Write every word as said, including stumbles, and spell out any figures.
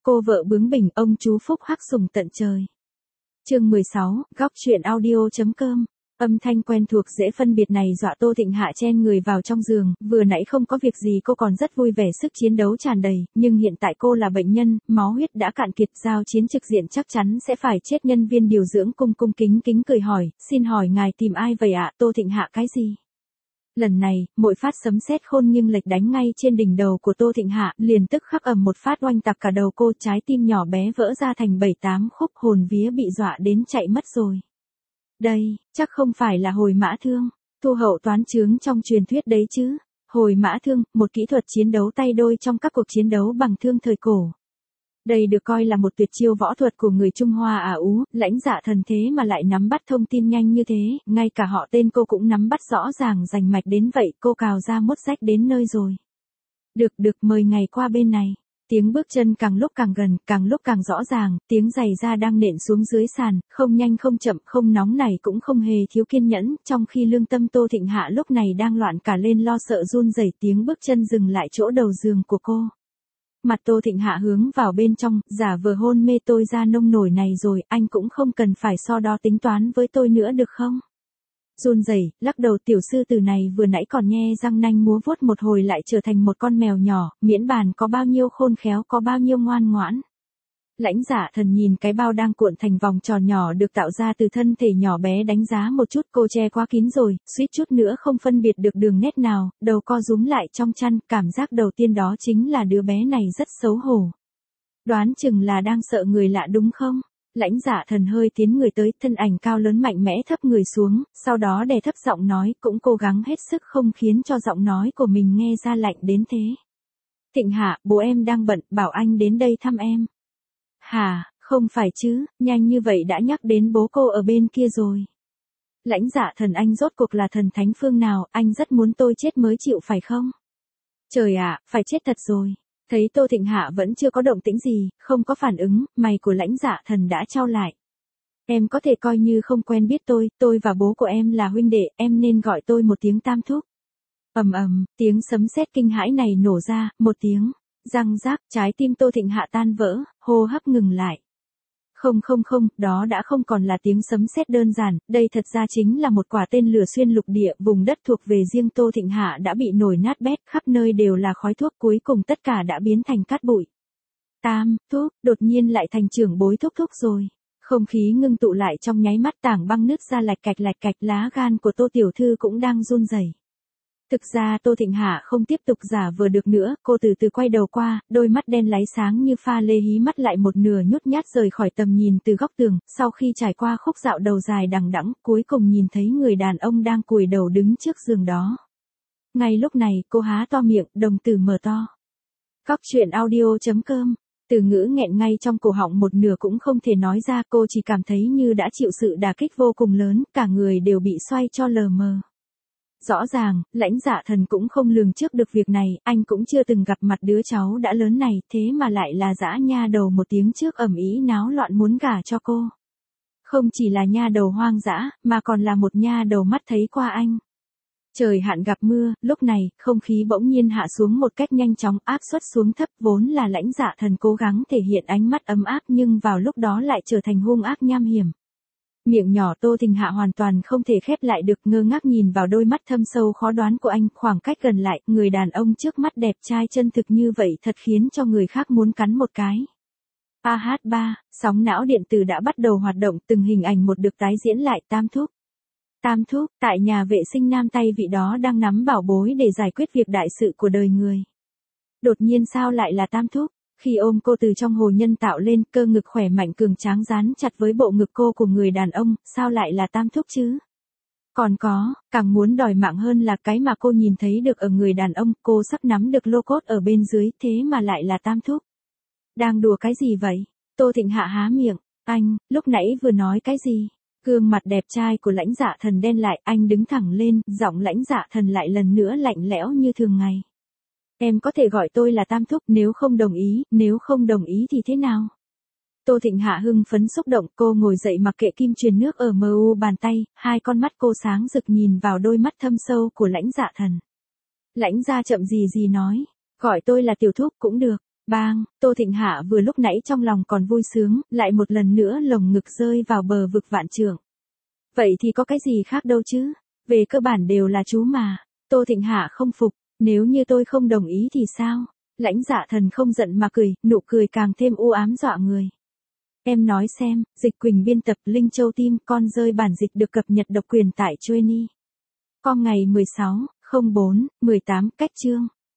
cô vợ bướng bỉnh, ông chú phúc hắc sủng tận trời. Chương mười sáu, góc truyện audio.com. Âm thanh quen thuộc dễ phân biệt này dọa Tô Thịnh Hạ chen người vào trong giường, vừa nãy không có việc gì cô còn rất vui vẻ sức chiến đấu tràn đầy, nhưng hiện tại cô là bệnh nhân, máu huyết đã cạn kiệt, giao chiến trực diện chắc chắn sẽ phải chết. Nhân viên điều dưỡng cung cung kính kính cười hỏi, xin hỏi ngài tìm ai vậy ạ? Tô Thịnh Hạ cái gì? Lần này, mỗi phát sấm sét khôn nghiêng lệch đánh ngay trên đỉnh đầu của Tô Thịnh Hạ, liền tức khắc ầm một phát oanh tạc cả đầu cô, trái tim nhỏ bé vỡ ra thành bảy tám khúc, hồn vía bị dọa đến chạy mất rồi. Đây, chắc không phải là hồi mã thương, thu hậu toán chướng trong truyền thuyết đấy chứ. Hồi mã thương, một kỹ thuật chiến đấu tay đôi trong các cuộc chiến đấu bằng thương thời cổ. Đây được coi là một tuyệt chiêu võ thuật của người Trung Hoa Ả Ú, Lãnh Dạ Thần thế mà lại nắm bắt thông tin nhanh như thế, ngay cả họ tên cô cũng nắm bắt rõ ràng rành mạch đến vậy, cô cào ra mốt rách đến nơi rồi. Được được, mời ngày qua bên này. Tiếng bước chân càng lúc càng gần, càng lúc càng rõ ràng, tiếng giày da đang nện xuống dưới sàn, không nhanh không chậm, không nóng nảy cũng không hề thiếu kiên nhẫn, trong khi lương tâm Tô Thịnh Hạ lúc này đang loạn cả lên lo sợ run rẩy. Tiếng bước chân dừng lại chỗ đầu giường của cô. Mặt Tô Thịnh Hạ hướng vào bên trong, giả vờ hôn mê, tôi ra nông nổi này rồi, anh cũng không cần phải so đo tính toán với tôi nữa được không? Run rẩy, lắc đầu, tiểu sư tử này vừa nãy còn nhe răng nanh múa vuốt một hồi lại trở thành một con mèo nhỏ, miễn bàn có bao nhiêu khôn khéo có bao nhiêu ngoan ngoãn. Lãnh Dạ Thần nhìn cái bao đang cuộn thành vòng tròn nhỏ được tạo ra từ thân thể nhỏ bé đánh giá một chút, cô che quá kín rồi, suýt chút nữa không phân biệt được đường nét nào, đầu co rúm lại trong chăn, cảm giác đầu tiên đó chính là đứa bé này rất xấu hổ. Đoán chừng là đang sợ người lạ đúng không? Lãnh Dạ Thần hơi tiến người tới, thân ảnh cao lớn mạnh mẽ thấp người xuống, sau đó đè thấp giọng nói, cũng cố gắng hết sức không khiến cho giọng nói của mình nghe ra lạnh đến thế. Thịnh Hạ, bố em đang bận, bảo anh đến đây thăm em. Hả, không phải chứ, nhanh như vậy đã nhắc đến bố cô ở bên kia rồi. Lãnh Dạ Thần, anh rốt cuộc là thần thánh phương nào, anh rất muốn tôi chết mới chịu phải không? Trời ạ, phải chết thật rồi. Thấy Tô Thịnh Hạ vẫn chưa có động tĩnh gì, không có phản ứng, mày của Lãnh Dạ Thần đã chau lại. Em có thể coi như không quen biết tôi, tôi và bố của em là huynh đệ, em nên gọi tôi một tiếng tam thúc. Ầm ầm, tiếng sấm sét kinh hãi này nổ ra, một tiếng, răng rác, trái tim Tô Thịnh Hạ tan vỡ, hô hấp ngừng lại. Không không không, đó đã không còn là tiếng sấm sét đơn giản, đây thật ra chính là một quả tên lửa xuyên lục địa, vùng đất thuộc về riêng Tô Thịnh Hạ đã bị nổ nát bét, khắp nơi đều là khói thuốc, cuối cùng tất cả đã biến thành cát bụi. Tam, thúc, đột nhiên lại thành trưởng bối thúc thúc rồi. Không khí ngưng tụ lại trong nháy mắt, tảng băng nứt ra lạch cạch lạch cạch, lá gan của Tô Tiểu Thư cũng đang run rẩy. Thực ra Tô Thịnh Hạ không tiếp tục giả vờ được nữa, cô từ từ quay đầu qua, đôi mắt đen láy sáng như pha lê hí mắt lại một nửa nhút nhát rời khỏi tầm nhìn từ góc tường, sau khi trải qua khúc dạo đầu dài đằng đẵng, cuối cùng nhìn thấy người đàn ông đang cúi đầu đứng trước giường đó. Ngay lúc này, cô há to miệng, đồng tử mở to. Góc truyện audio.com. Từ ngữ nghẹn ngay trong cổ họng một nửa cũng không thể nói ra, cô chỉ cảm thấy như đã chịu sự đả kích vô cùng lớn, cả người đều bị xoay cho lờ mờ. Rõ ràng, Lãnh Dạ Thần cũng không lường trước được việc này, anh cũng chưa từng gặp mặt đứa cháu đã lớn này, thế mà lại là dã nha đầu một tiếng trước ầm ĩ náo loạn muốn gả cho cô. Không chỉ là nha đầu hoang dã, mà còn là một nha đầu mắt thấy qua anh. Trời hạn gặp mưa, lúc này, không khí bỗng nhiên hạ xuống một cách nhanh chóng, áp suất xuống thấp, vốn là Lãnh Dạ Thần cố gắng thể hiện ánh mắt ấm áp nhưng vào lúc đó lại trở thành hung ác nham hiểm. Miệng nhỏ Tô Thịnh Hạ hoàn toàn không thể khép lại được, ngơ ngác nhìn vào đôi mắt thâm sâu khó đoán của anh, khoảng cách gần lại, người đàn ông trước mắt đẹp trai chân thực như vậy thật khiến cho người khác muốn cắn một cái. A H ba, sóng não điện tử đã bắt đầu hoạt động, từng hình ảnh một được tái diễn lại, tam thúc. Tam thúc, tại nhà vệ sinh nam tay vị đó đang nắm bảo bối để giải quyết việc đại sự của đời người. Đột nhiên sao lại là tam thúc? Khi ôm cô từ trong hồ nhân tạo lên, cơ ngực khỏe mạnh cường tráng dán chặt với bộ ngực cô của người đàn ông, sao lại là tam thúc chứ? Còn có, càng muốn đòi mạng hơn là cái mà cô nhìn thấy được ở người đàn ông, cô sắp nắm được lô cốt ở bên dưới, thế mà lại là tam thúc. Đang đùa cái gì vậy? Tô Thịnh Hạ há miệng, anh, lúc nãy vừa nói cái gì? Gương mặt đẹp trai của Lãnh Dạ Thần đen lại, anh đứng thẳng lên, giọng Lãnh Dạ Thần lại lần nữa lạnh lẽo như thường ngày. Em có thể gọi tôi là tam thúc, nếu không đồng ý, nếu không đồng ý thì thế nào? Tô Thịnh Hạ hưng phấn xúc động, cô ngồi dậy mặc kệ kim truyền nước ở mờ u bàn tay, hai con mắt cô sáng rực nhìn vào đôi mắt thâm sâu của Lãnh Dạ Thần. Lãnh gia chậm gì gì nói, gọi tôi là tiểu thúc cũng được. Bang, Tô Thịnh Hạ vừa lúc nãy trong lòng còn vui sướng, lại một lần nữa lồng ngực rơi vào bờ vực vạn trượng. Vậy thì có cái gì khác đâu chứ, về cơ bản đều là chú mà. Tô Thịnh Hạ không phục, nếu như tôi không đồng ý thì sao? Lãnh Dạ Thần không giận mà cười, nụ cười càng thêm u ám dọa người. Em nói xem, Dịch Quỳnh biên tập Linh Châu Tim, con rơi bản dịch được cập nhật độc quyền tại Joenie. Com ngày mười sáu, không bốn, mười tám, cách chương.